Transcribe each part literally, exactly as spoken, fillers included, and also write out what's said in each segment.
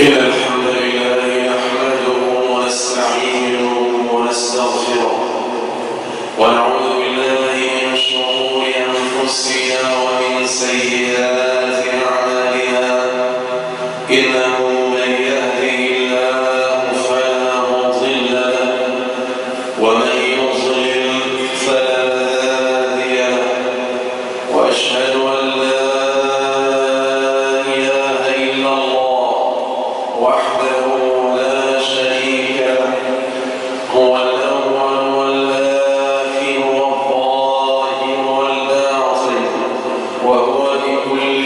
إن الحمد لله نحمده ونستعينه ونستغفره ونعوذ بالله من شرور أنفسنا ومن سيئات أعمالنا إنه من يهده الله فلا مضل له ومن يضلل فلا هادي له وأشهد أن لا إله إلا الله وحده لا شريك له هو الأول والآخر والظاهر والباطن وهو بكل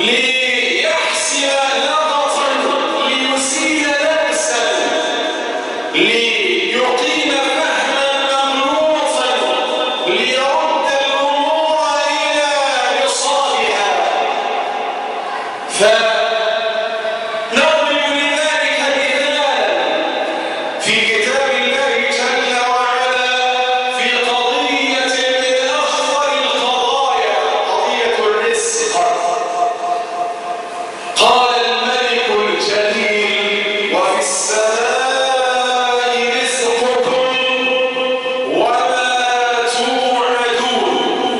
ليحسن نقطا، ليسيل نفسا، ليقيم فهما مغلوطا، ليرد الامور الى نصابها. فنضرب لذلك مثالا في كتاب الله جل وعلا في قضيه من اخطر القضايا، قضيه الرزق. قال الملك الجليل: وفي السماء رزقكم وما توعدون.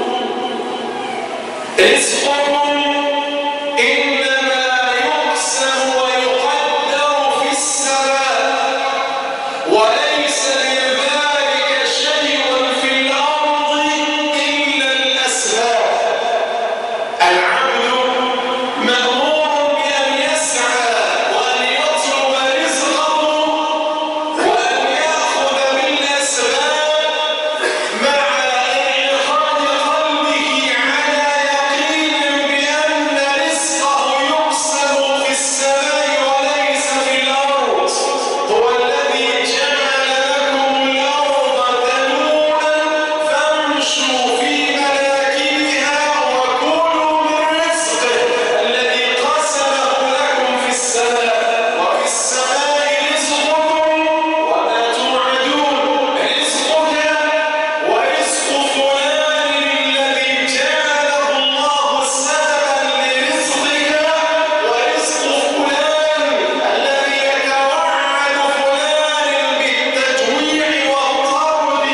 رزقكم إنما يقسم ويقدر في السماء، وليس من ذلك شيء في الأرض إلا الأسباب. العبد مأمور بأن يسعى وأن يطلب رزقه وأن يأخذ بالأسباب، مع انعقاد قلبه على يقين بأن رزقه يقسم في السماء وليس في الأرض. هو الذي جعل لكم الأرض ذلولا فامشوا في مناكبها وكلوا من رزقه الذي قسمه لكم في السماء. وفي السماء رزقكم وما توعدون. رزقك ورزق فلان الذي جعله الله سببا لرزقك، ورزق فلان الذي يتوعد فلان بالتجويع والطرد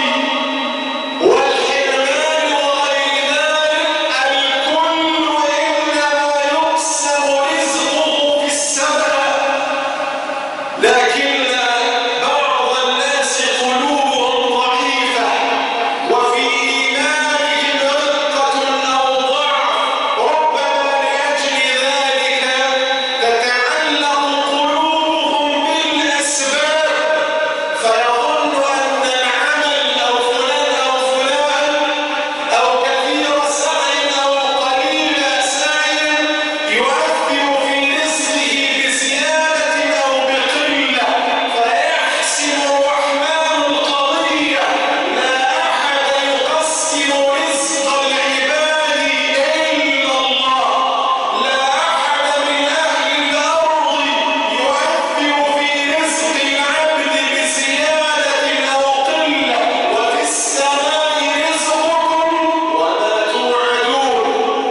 والحرمان وغير ذلك، الكل إنما يقسم رزقه في السماء. لكن بعض الناس قلوبهم ضعيفة، وفي إيمانهم رقة أو ضعف، ربما لأجل ذلك تتعلق قلوبهم بالأسباب، فيظن أن العمل أو فلان أو فلان أو كثير سعي أو قليل سعي يؤثر في رزقه بزيادة أو بقلة، فيحسم الرحمن القضية. لا أحد يقسم رزق العباد إلا الله. لا أحد من أهل الأرض يؤثر في رزق العبد بزيادة أو قلة. وفي السماء رزقكم وما توعدون.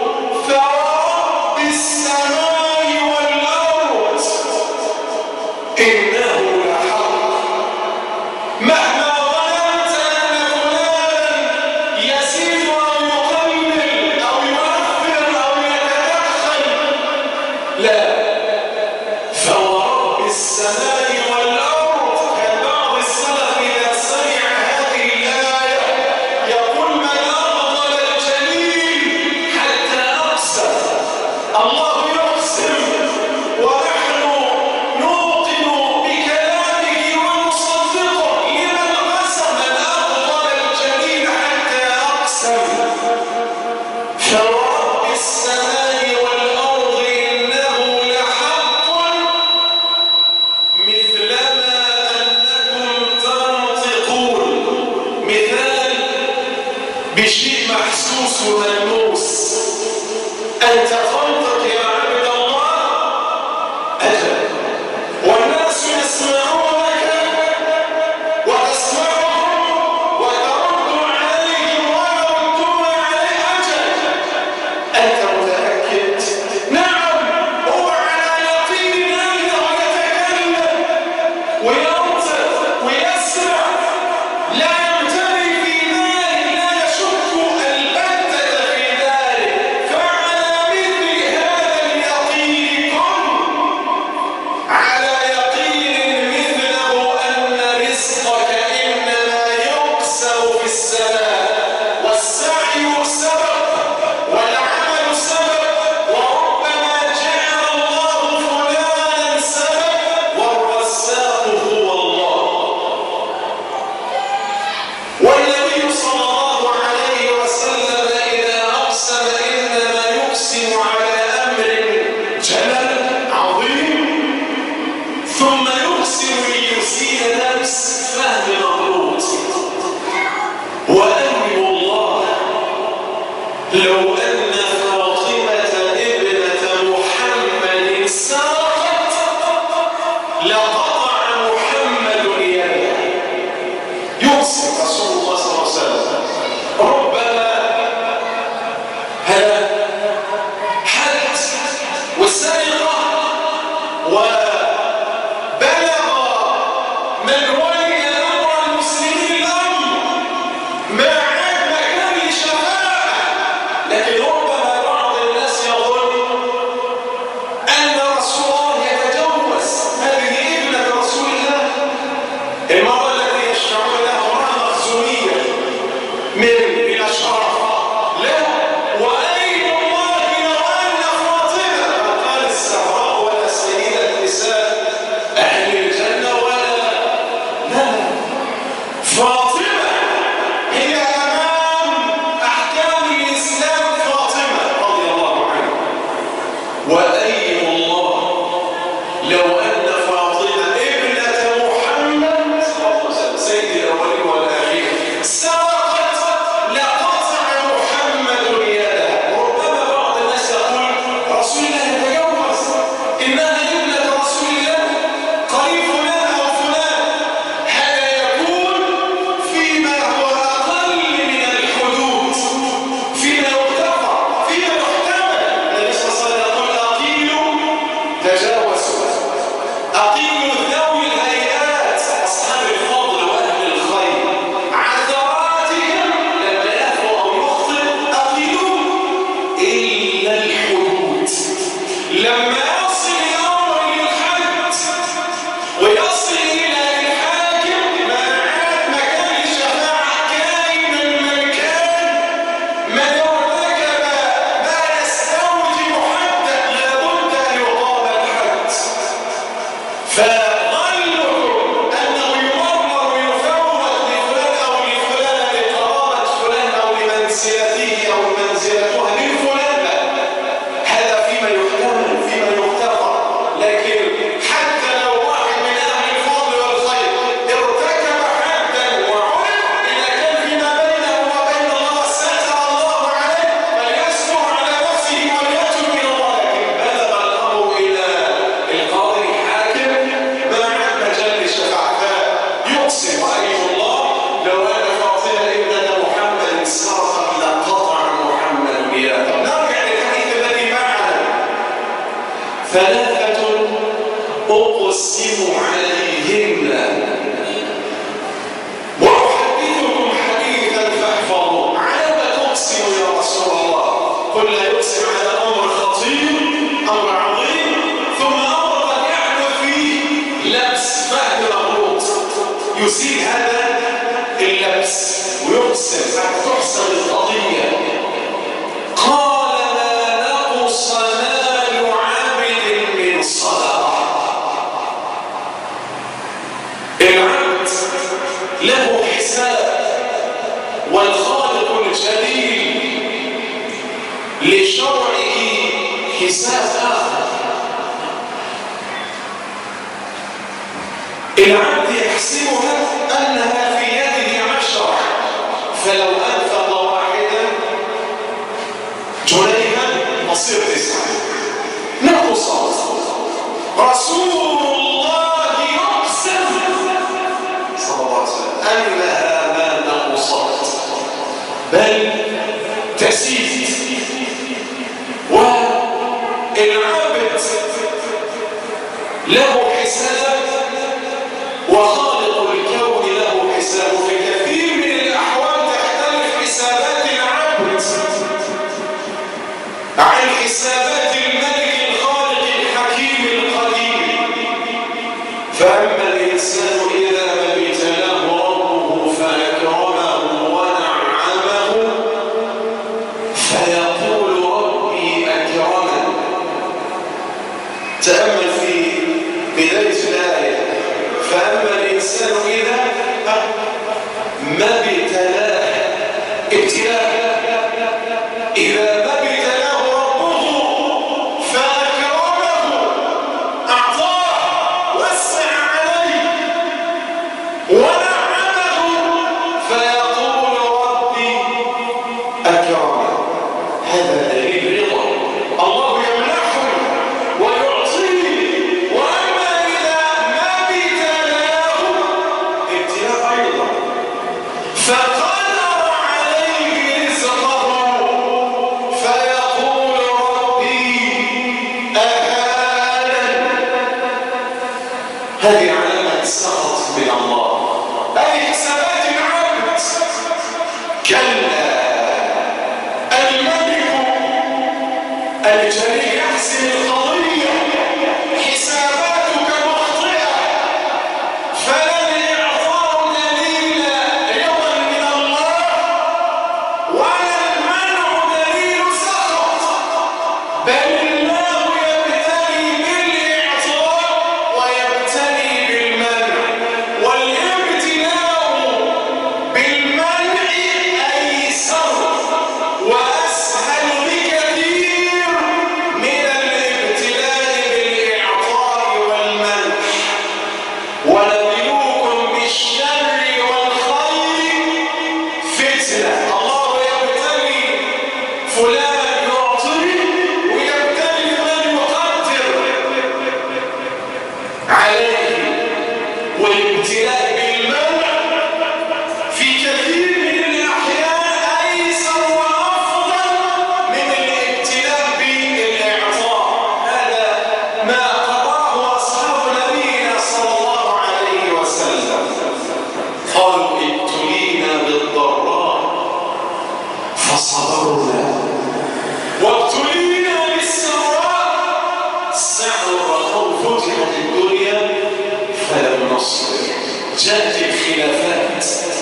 فرب السماء والأرض إنه لحق. مهما ظننت أن فلانا يزيد أو يقلل أو يؤثر أو يتدخل، لا، فورب السماء والأرض. كان بعض السلف إذا سمع هذه الآية يقول: من أفضل الجليل حتى أقسم. الله يقسم ونحن نوقن بكلامه ونصدقه. لمن قسم؟ من أفضل الجليل حتى أقسم. فورب السماء والأرض إنه لحق مثلما أنكم تنطقون. مثال بشيء محسوس وملموس. أنت تنطق يا عبد الله، أجل، والناس يسمعونك وتسمعهم وترد عليهم ويردون عليك، أجل. أنت متأكد؟ نعم، هو على يقين أنه يتكلم وينطق ويسمع، لا يمتري في ذلك، لا يشك البتة في ذلك. فعلى مثل أن فاطمة ابنة محمد سرقت لقطع محمد يده. يقسم رسول الله صلى الله عليه وسلم ربما هذا حدث والسرقة وبلغ من ولي أمر المسلمين الأمر ما عاد مكان لشفاعة، لكن ربما بعض الناس يظن أن رسول الله يتجوز هذه ابنة رسول الله، المرأة التي يشفعون لها امرأة مخزومية من الأشراف. لا، وأين الله لو أن فاطمة قال الزهراء ولا سيدة النساء أهل الجنة ولا لا، فاطمة هي أمام أحكام الإسلام فاطمة رضي الله عنها. وأين الله لو أن فاطمة ابنة محمد صلى الله عليه وسلم سيد الأولين والآخرين سرقت لقطع محمد يده. وربما بعض الناس يقول رسول الله يتجوز، إنها ابنة رسول الله قريب فلان أو فلان. هذا يكون فيما هو أقل من الحدود، فيما يغتفر، فيما يحتمل. النبي صلى الله عليه وسلم يقول أقيلوا تجاوزوا، أقيموا ذوي الهيئات أصحاب الفضل وأهل الخير عثراتهم لما يأثوا أو يخطئ أقيموا إلا الحدود. لما يصل الأمر للحد ويصل إلى الحاكم ما عاد مكان الشفاعة كائنا من كان، من ارتكب ما يستوجب حدا لابد أن يقام الحد. فظنوا أنه يمرر ويفوت لفلان أو لفلان لقرابة فلان أو لمنزلته أو منزلتها لفلان، هذا فيما يحتمل فيما يغتفر. لكن حتى لو واحد من أهل الفضل والخير ارتكب حدا وعلم، إذا كان فيما بينه وبين الله ستر الله عليه فليستر على نفسه وليتب إلى الله. لكن بلغ الأمر إلى القاضي الحاكم ما عاد مجال للشفاعة. يقسم رأيه الله لو أن فاطمة ابنة محمد سرقت لقطع محمد يده. نرجع للحديث الذي معنا. ثلاثة أقسم عليهن وأحدثكم حديثا فاحفظوا. على ما تقسم يا رسول الله؟ قل لا يقسم على أمر خطير، أمر عظيم، ثم أمر قد يحدث فيه لبس فهم مغلوط يزيل هذا اللبس ويقسم حتى تحسن القضية. قال ما نقص مال عبد من صدقة. العبد له حساب، والخالق الجليل لشرعه حساب آخر. العبد يحسبها أنها في يده عشرة، فلو أنفق واحدا جنيها مصير تسعة نقصت. رسول الله يقسم صلى الله عليه وسلم أنها ما نقصت بل تزيد. والعبد له حساب وخالق الكون له حساب. في كثير من الأحوال تختلف حسابات العبد عن حسابات الملك الخالق الحكيم القدير. فأما الإنسان إذا ما ابتلاه ربه فأكرمه ونعمه فيقول ربي أكرمن. تأمل في بداية الآية. فأما الإنسان إذا ما ابتلاه ابتلاه إذا ما ابتلاه ربه فأكرمه أعطاه وسع عليه ونعمه فيقول ربي أكرمن. هذا هذا دليل رضا. الله يمنحه ويعطيه، وأما إذا ما ابتلاه ابتلاء أيضا فقدر عليه رزقه فيقول ربي أهانن. هذه علامة سخط من الله، هذه حسابات العبد. كلا الملك الجليل يحسن القضية، حساباتك مخطئة، فلن يعطاه دليل رضا من الله ولا المنع دليل سخط، بل الله يبتلي بالإعطاء ويبتلي بالمنع، والابتلاء بالمنع أيسر وأسهل بكثير من الابتلاء بالإعطاء والمنع. ونبلوكم بالشر والخير فتنة. الله يبتلي فلان يعطي ويبتلي فلان يقدر عليه، والابتلاء بالمنع في كثير من الأحيان أيسر وأفضل من الابتلاء بالإعطاء. هذا ما قرأه أصحاب نبينا صلى الله عليه وسلم. قالوا ابتلينا بالضراء فصبرنا وابتلينا بالسراء سعوا الرخاء فتحت الدنيا فلم نصبر. جاءت الخلافات.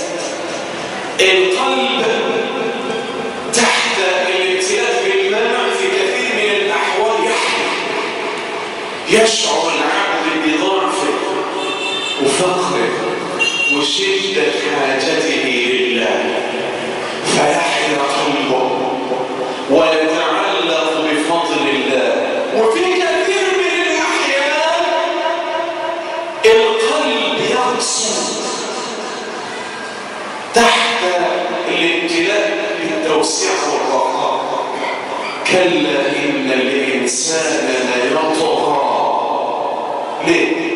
القلب تحت الابتلاء بالمنع في كثير من الأحوال يحيا، يشعر العبد بضعفه وفقره وشدة حاجته لله، فيحيا قلبه ويتعلق بفضل الله. وفي كثير من الأحيان القلب يقسو تحت الابتلاء بالتوسيع والرخاء. كلا إن الإنسان ليطغى. ليه؟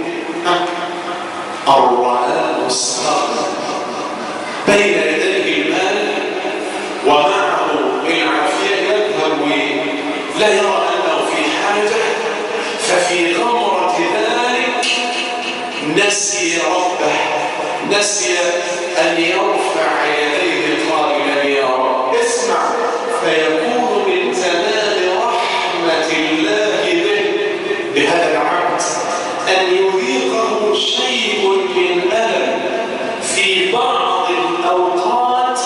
الرآه استغنى، بين يديه المال ومعه العافية يذهب ولا يرى أنه في حاجة، ففي غمرة ذلك نسي ربه، نسي أن يرفع يديه قائلا يا رب. اسمع، فيكون من تمام رحمة الله به بهذا العبد أن يذيقه شيء من ألم في بعض الأوقات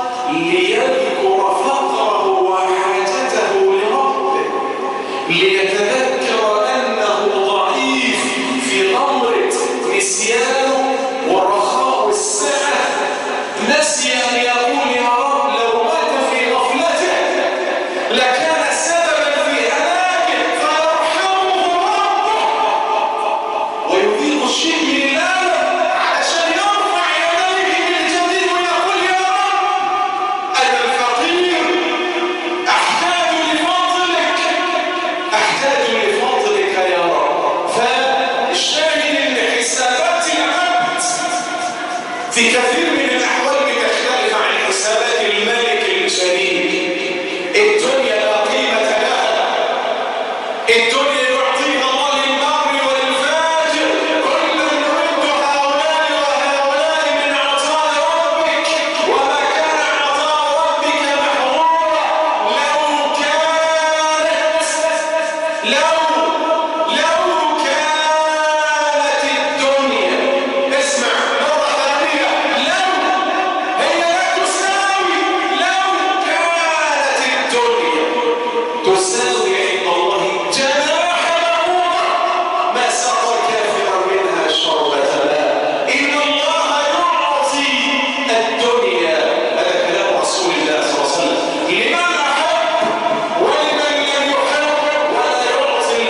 ليذكر فقره وحاجته لربه، ليتذكر أنه ضعيف في غمرة نسيانه ورخاء السعة. نسي أن يقول يا رب لو مات في غفلته لكان سببا في هلاكه فيرحمه ربه ويذيق الشيء من الألم علشان يرفع يديه من جديد ويقول يا رب أنا الفقير أحتاج لفضلك، أحتاج لفضلك يا رب. فالشاهد أن حسابات العبد في كثير من الأحوال بتختلف عن حسابات الملك الجليل. الدنيا لا قيمة لها، الدنيا يعطيها الله للبر وللفاجر، كلا نمد هؤلاء وهؤلاء من عطاء ربك وما كان عطاء ربك محظورا. لو كانت لو لو كانت الدنيا، اسمع مرة ثانية، لو هي لا تساوي، لو كانت الدنيا تساوي عند الله جناح بعوضة ما سقى كافرا منها شربة ماء. إن الله يعطي الدنيا، هذا كلام رسول الله صلى الله عليه وسلم، لمن أحب ولمن لم يحب، ولا يعطي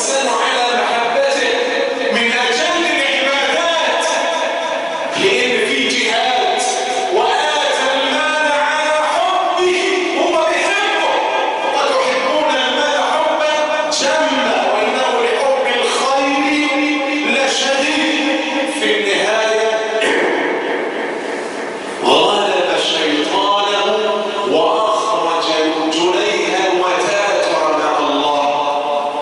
الإنسان على محبته من أجل العبادات، لأن في جهاد وآتى المال على حبه، هو بيحبه، وتحبون المال حبا جما وإنه لحب الخير لشديد. في النهاية غلب شيطانه وأخرج جنيها وتاتر مع الله،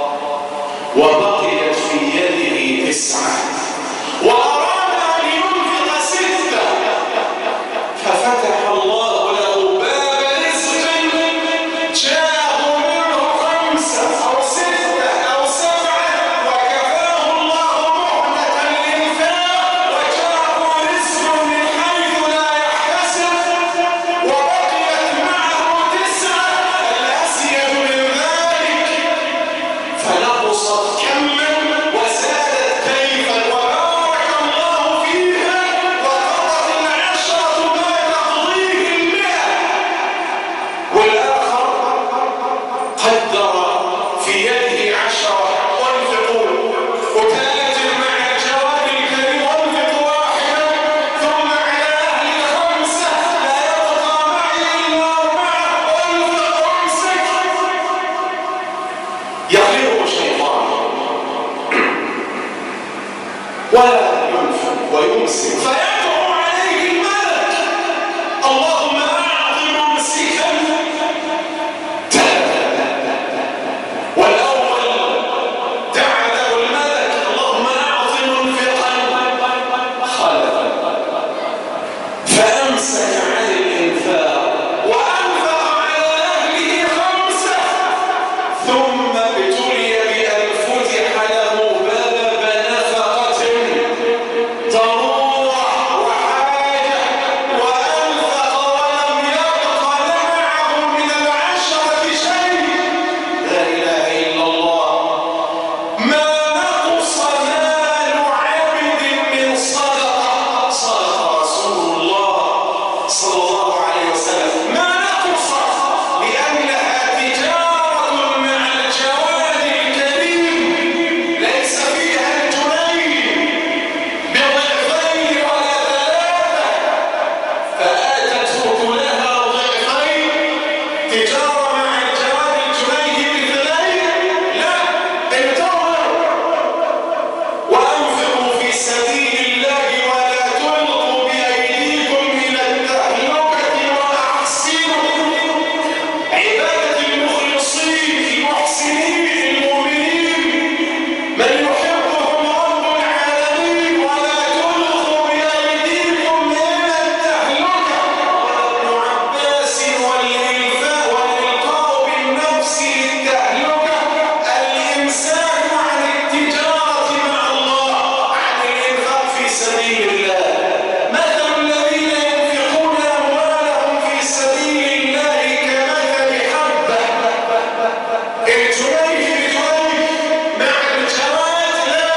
وبقيت في يده تسعة، وأراد أن ينفق ستة، ففتح الله له باب رزق جاءه منه خمسة أو ستة أو سبعة، وكفاه الله مهلة الإنفاق، وجاءه رزق من حيث لا يحتسب، وبقيت معه تسعة الأزيد من ذلك، فنقصت كما وزادت كيفا، وبارك الله فيها، وقضت العشرة ما تقضيه المئة. والآخر قدر في يده عشرة وانفقوا، وتاجر مع الجواد الكريم وانفقوا واحدا، ثم على أهل الخمسة لا يبقى معي إلا أربعة وانفق وامسك. يغلبه الشيطان ولا ينفق ويمسك، فيدعو عليه الملك: اللهم أعط ممسكا تلفا. والأول دعا له الملك: اللهم أعط منفقا خلفا، فأمسك عن الإنفاق وأنفق على أهله خمسة، ثم ابتلي بأن فتح له باب نفقة ضرورة وحاجة، وأنفق ولم يبق معه من العشرة شيء. لا إله إلا الله. ما نقص مال عبد من صدقة، صدق رسول الله صلى الله عليه وسلم، ما نقص، لأنها تجارة مع الجواد الكريم ليس فيها الجنيه بضعفين ولا ثلاثة، فآتته كلها ضعفين. تجارة مع الجواد الجنيه باثنين، لا، انتظروا وأنفقوا في سبيل الله ولا تلقوا بأيديكم إلى التهلكة وأحسنوا. عبادة المخلصين المحسنين المؤمنين من يحبهم رب العالمين، ولا تلقوا بأيديكم إلى التهلكة. وابن عباس والإلقاء والإلقاء بالنفس للتهلكة الإمساك عن التجارة مع الله، عن الإنفاق في سبيل الله. مثل الذين ينفقون أموالهم في سبيل الله كمثل حبة، الجنيه بجنيه مع الجواد لا،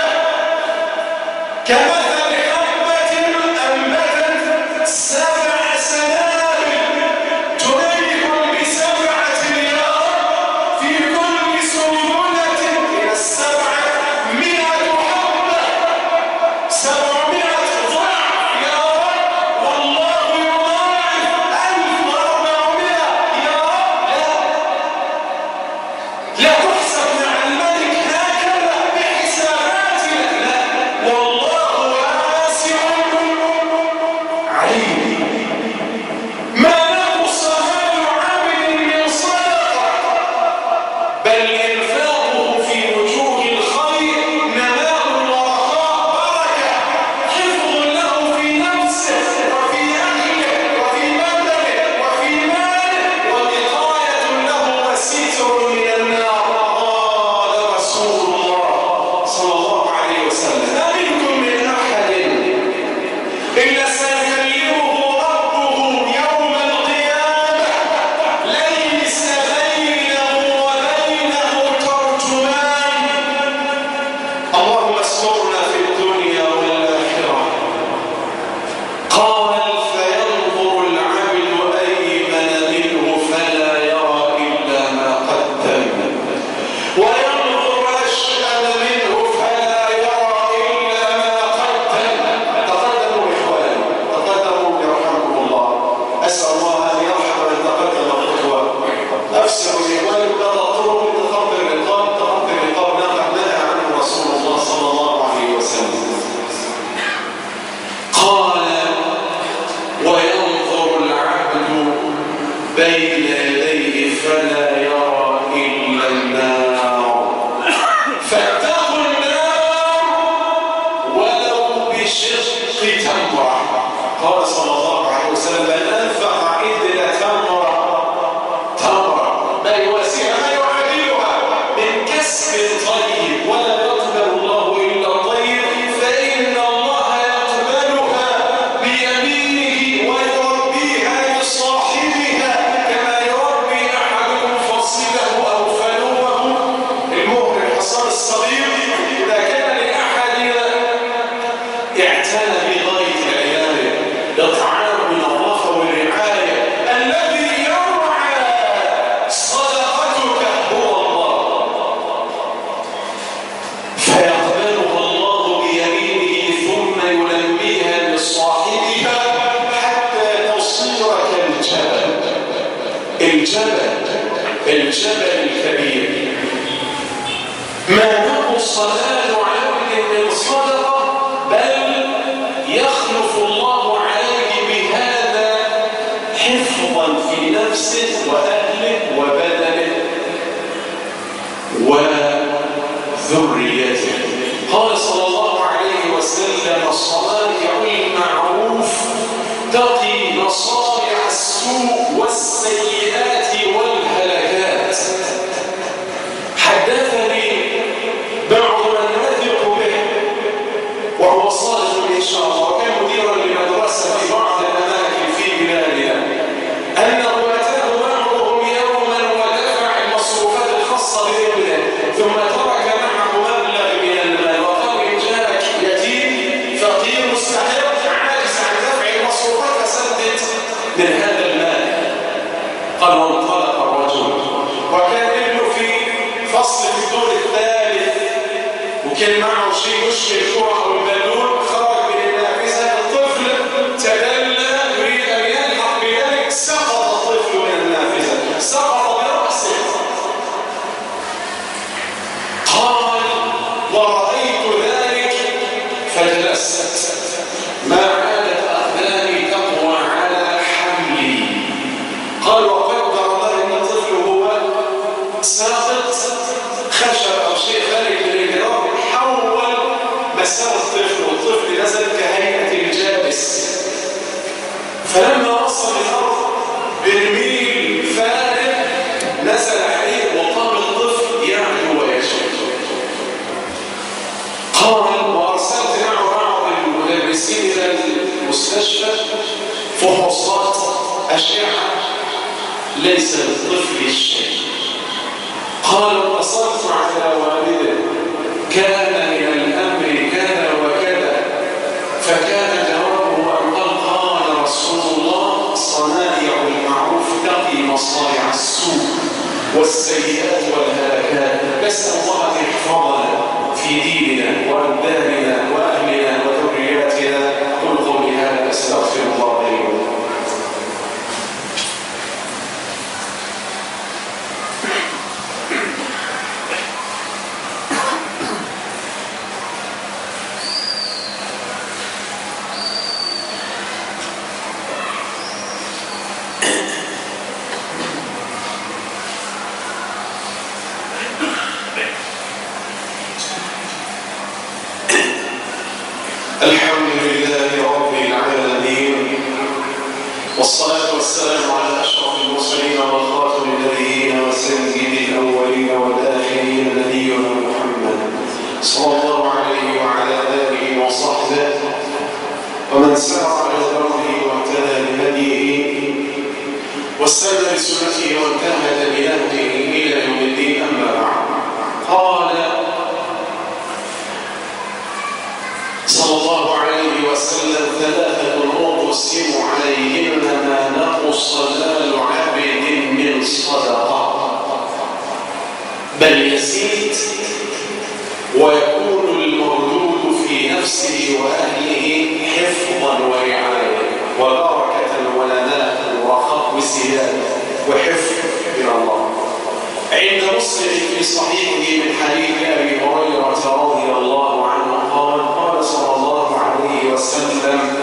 كمثل حبة أنبتت سبع سنابل، جنيه بسبعة ريال، في كل سنبلة من السبعة مئة حبة، سبعمائة ضعف يا رب، والله يضاعف ألف وأربعمائة يا رب. لا لا تحسب مع الملك هكذا بحساباتنا، لا، والله فاتقوا النار ولو بشق تمرة. قال صلى الله عليه وسلم من أنفق عدل تمرة تمرة ما يواسيها ما يعادلها من كسب طيب ولا يقبل الله إلا الطيب فإن الله يقبلها بيمينه ويربيها لصاحبها كما يربي أحدكم فصيله أو فلوه. المؤمن الحصان الصغير إذا كان لأحدنا اعتنى بغاية العناية إطعام النظافة والرعاية الذي يرعى صدقتك هو الله فيقبلها الله بيمينه ثم ينميها لصاحبها حتى تصير كالجبل الجبل الجبل الكبير. ما نقص مال عبد من صدقة بل يخلف الله عليه بهذا حفظا في نفسه وأهله وبدنه وذريته. قال صلى الله عليه وسلم الصنائع المعروف تقي مصارع السوء والسيئات والهلكات. حدثني بعض من نثق به وهو صادق إن شاء الله وكان مديرا لمدرسة في بعض الأماكن في بلادنا أنه أتاه بعضهم يوما ودفع المصروفات الخاصة بابنه ثم ترك معه مبلغ من المال وقال إن جاءك يتيم فقير مستحق عاجز عن دفع المصروفات فسدد من هذا المال. قال وانطلق الرجل وكان ابنه في فصل في الدور الثالث وكان معه شيء يشبه الكرة أو البالون خرج من النافذة الطفل تدلى يريد أن يلحق بذلك سقط الطفل من النافذة سقط برأسه. قال ورأيت ذلك فجلست ما عادت أقدامي تقوى على حملي. قال وقدر الله أن الطفل هو ساقط خشب أو شيء خارج من الجدار حول مسار الطفل والطفل نزل كهيئة الجالس فلما وصل الأرض برميل فارغ نزل عليه وقام الطفل يعدو ويشد. قال وأرسلت معه بعض المدرسين إلى المستشفى فحوصات أشعة ليس للطفل الشيء. قال اتصلت على والده كان من الأمر كذا وكذا فكان جوابه أن قال قال رسول الله صنائع المعروف تقي مصارع السوء والسيئات والهلاكات. نسأل الله أن يحفظنا في ديننا وأبداننا وأهلنا وذرياتنا. قل قولي هذا أستغفر الله لي ولكم. الحمد لله رب العالمين والصلاة والسلام على أشرف المرسلين وخاتم النبيين وسيد الأولين والآخرين نبينا محمد صلى الله عليه وعلى آله وصحبه ومن سار على دربه واهتدى بهديه واستنى بسنته وانتهج بنهجه إلى يوم الدين. أما بعد قال صلى الله عليه وسلم ثلاثة أقسم عليهن ما نقص مال عبد من صدقة بل يزيد ويكون المردود في نفسه وأهله حفظا ورعاية وبركة ونماء ورخاء وزيادة وحفظ من الله. عند مسلم في صحيحه من حديث أبي هريرة رضي الله عنه قال قال صلى الله عليه وسلم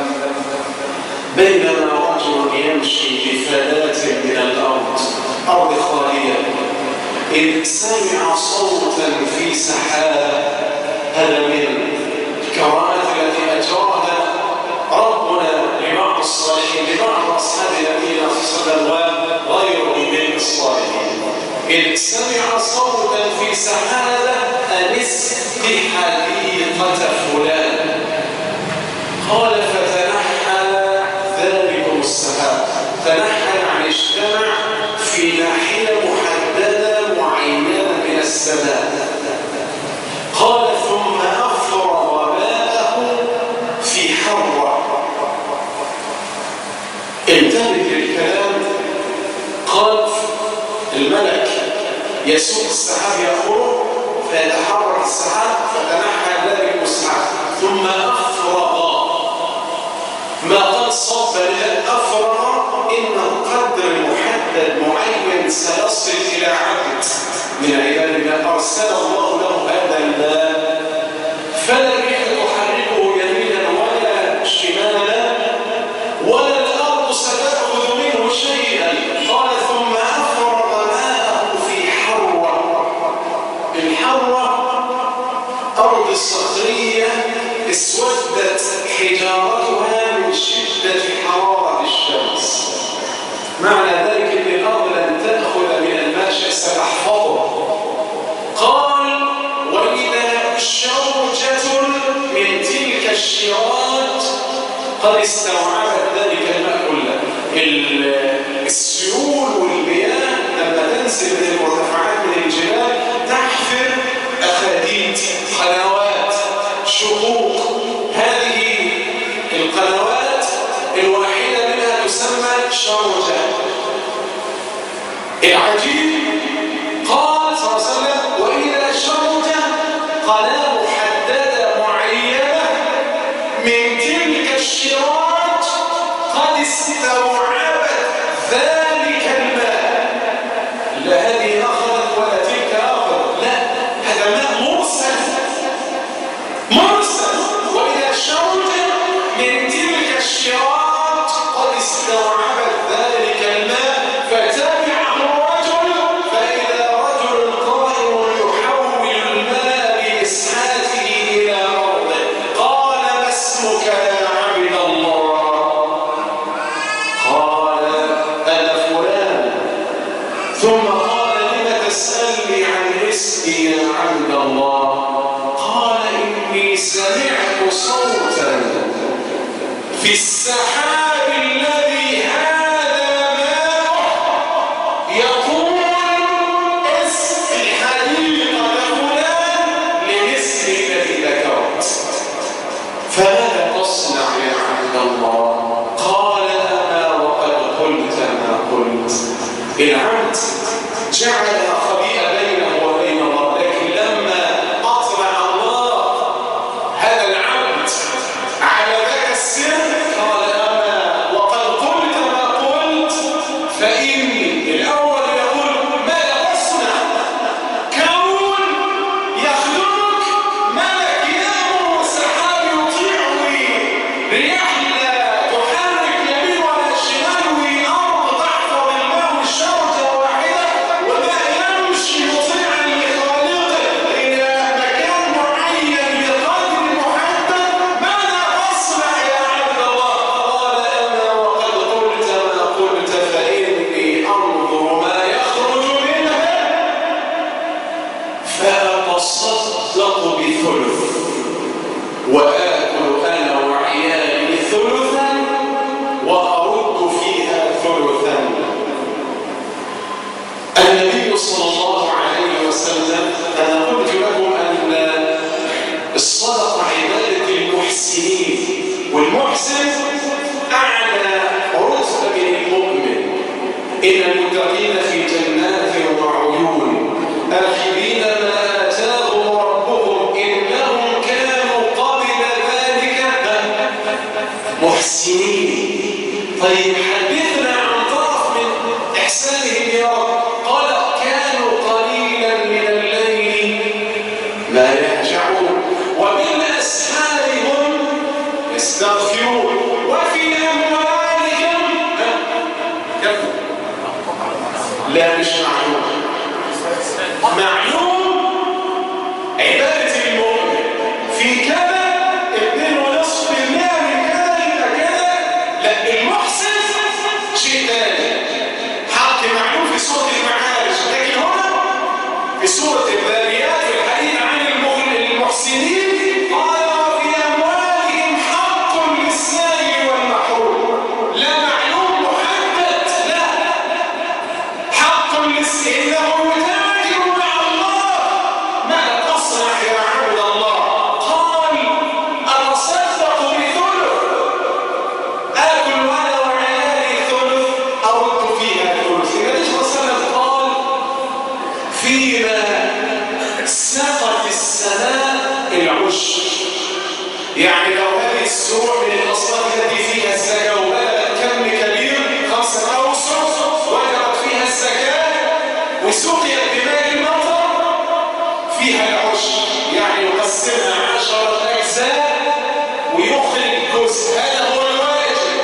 بينما رجل يمشي بفلاة من الأرض أرض خالية إذ سمع صوتا في سحابة. هذا من الكرامات التي أجراها ربنا لبعض الصالحين، لبعض أصحاب نبينا صلى الله عليه وسلم وغيرهم من الصالحين. إذ سمع صوتا في سحابة أن اسق حديقة فلان، قال فتنحى ذلكم السحاب. تنحى يعني اجتمع في ناحية محددة معينة من السماء. قال ثم أفرغ ماءه في حرة. انتبه للكلام. قال الملك يسوق السحاب يأمره فيتحرك السحاب فتنحى ذلك السحاب ثم أفرغ. ما قد صب لأن أفرغ إنه قدر محدد معين سيصل إلى عبد من عبادنا أرسل الله له هذا الماء، فلا الريح تحركه يمينا ولا شمالا ولا الأرض ستأخذ منه شيئا. قال ثم أفرغ ماءه في حرة. الحرة أرض صخرية اسودت حجارتها من شدة حرارة الشمس. معنى ذلك أن الأرض لن تأخذ من الماء شيء ستحفظه. قال وإذا شوجة من تلك الشراط قد استوعبت ذلك الماء كله. السيول والمياه لما تنزل من المرتفعات من الجبال تحفر أخاديد، قنوات، شقوق. هذه القنوات الواحدة منها تسمى شوجة. العجيب قال صلى الله عليه وسلم وإذا شوجة قناة محددة معينة من تلك الشراط قد استوعبت ذلك الماء. لا هذه أخذت ولا تلك أخذت، لا هذا ماء مرسل مرسل. وإذا شوجة من تلك الشراط قد استوعبت ذلك الماء فتبعه الرجل فإذا رجل قائم يحول الماء بإسحاته إلى أرضه. قال ما اسمك يا عبد الله؟ قال أنا فلان. ثم قال لم تسألني عن اسمي يا عبد الله؟ قال إني سمعت صوتا في السحاب الذي هذا ماءه يقول اسم الحديقة فلان لاسم الذي ذكرت. فماذا تصنع يا عبد الله؟ قال أما وقد قلت ما قلت. العبد جعلها خبيئة بينه وبين الله، لكن لما أطلع الله هذا العبد على ذاك السر قال أما وقد قلت ما قلت. فإني الأول يقول ماذا تصنع؟ كون يخدمك ملك يأمر والسحاب يطيعه، رياح تحرك يمين ولا شمال، وأرض تحفظ الماء والشوجة واحدة، وماء يمشي مطيعا لخالقه إلى مكان معين بقدر محدد. ماذا تصنع يا عبد الله؟ قال أما وقد قلت ما قلت فإني أنظر ما يخرج منها فأتصدق بثلث وآكل أنا وعيالي ثلثا وأرد فيها ثلثا. النبي صلى الله عليه وسلم أنا قلت لكم أن الصدقة عبادة المحسنين، والمحسن أعلى رتبة من المؤمن. إن المتقين في جنات وعيون آخذين ما آتاهم ربهم إنهم كانوا قبل ذلك محسنين. طيب حدثنا عن طرف من إحسانهم يا رب. قال كانوا قليلا من الليل ما يهجعون وبالأسحار هم يستغفرون وفي أموالهم لا مش معلوم معلوم في كذا اتنين ونصف بالمئة من كذا يبقى كذا. لا، المحسن شيء ثاني، حق معلوم في سورة المعارج، لكن هنا في سورة الذاريات في الحديث عن المحسنين قال وفي أموالهم حق للسائل والمحروم. لا معلوم محدد، لا، حق للسائل إنه يتاجر مع الله. ما تصنع يا عبد الله؟ قال أتصدق بثلث، آكل أنا وعيالي ثلث، أرد فيها ثلث. النبي صلى الله عليه وسلم قال فيما سقت السماء العشر. يعني لو هذه السوع من الأصناف التي فيها الزكاة وبلغت كم كبير خمسة أوسع وجبت فيها الزكاة وسقيت بماء المطر فيها العشر، يعني يقسمها عشرة أجزاء ويخرج جزء، هذا هو الواجب.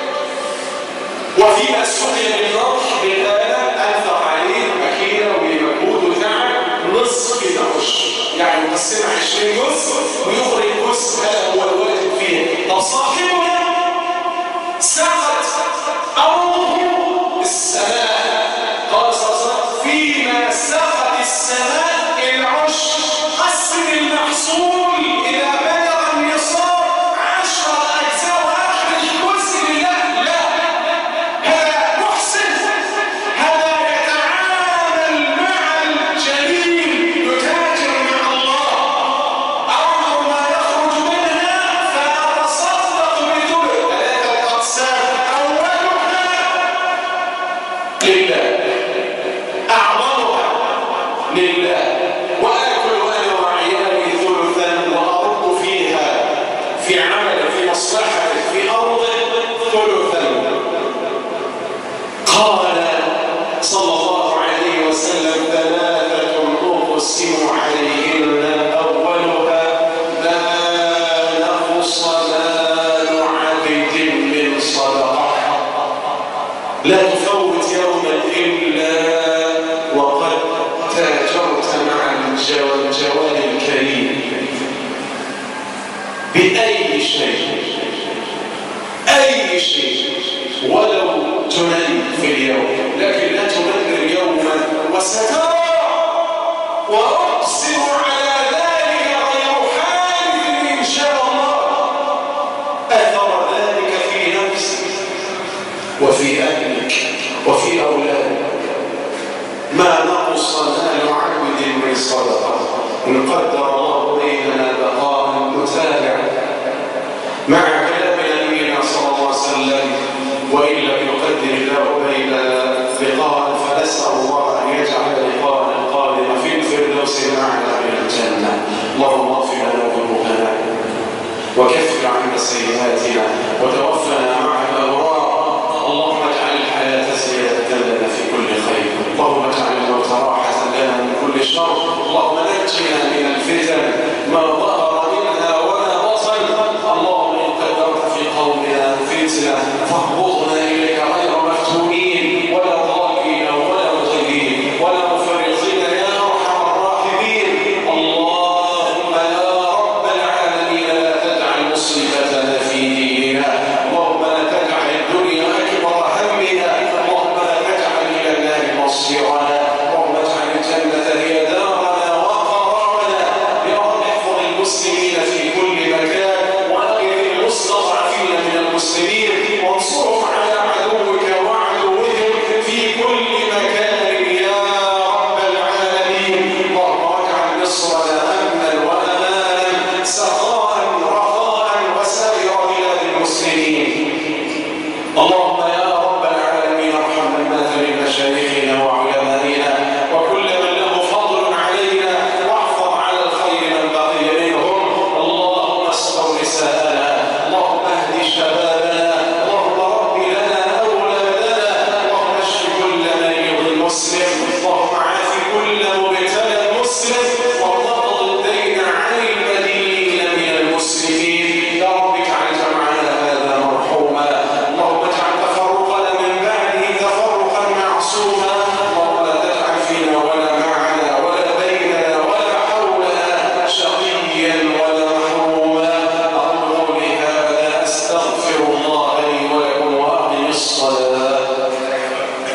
وفيما سقي بالنطح بالآلة أنفق عليه مكينة ومجهود وتعب نصف العشر، يعني يقسمها عشرين جزء ويخرج جزء، هذا هو الواجب فيه. طب صاحبنا سقط أرضه السماء، قال صلى الله عليه وسلم فيما سقط السماء العشر، قسم المحصول إذا بلغ النصاب عشرة أجزاء وأخرج جزء لله. لا، هذا محسن، هذا يتعامل مع الجليل، يتاجر مع الله. أمر ما يخرج منها فيتصدق بثلث، ثلاثة أقسام، أولها لله، أعظمها لله، وآكل أنا وعيالي ثلثا وأرد فيها في عمل في مصلحة في أرض ثلثا. قال صلى الله عليه وسلم ثلاثة أقسم عليهن، أولها ما نقص مال عبد من صدقة، لا تفوت يوما إلا وقد تاجرت مع الجواد الكريم بأي شيء، أي شيء ولو تنام في اليوم، لكن لا تنذر يوما وسترى. وأقسم على ذلك غير حادث إن شاء الله، أثر ذلك في نفسك وفي أهلك وفي أولادك. ما نقص مال عبد من صدقة، إن قدر الله بيننا بقاء نتابع مع كلام نبينا صلى الله عليه وسلم، وإن لم يقدر الله بيننا لقاء فنسأل الله أن يجعل لقاءنا القادم في الفردوس معنا من الجنة. اللهم اغفر لنا ذنوبنا وكفر عنا سيئاتنا وتوفنا مع الأبرار. اللهم اجعل الحياة زيادة لنا في كل خير، اللهم اجعل الموت راحة لنا من كل شر، اللهم نجنا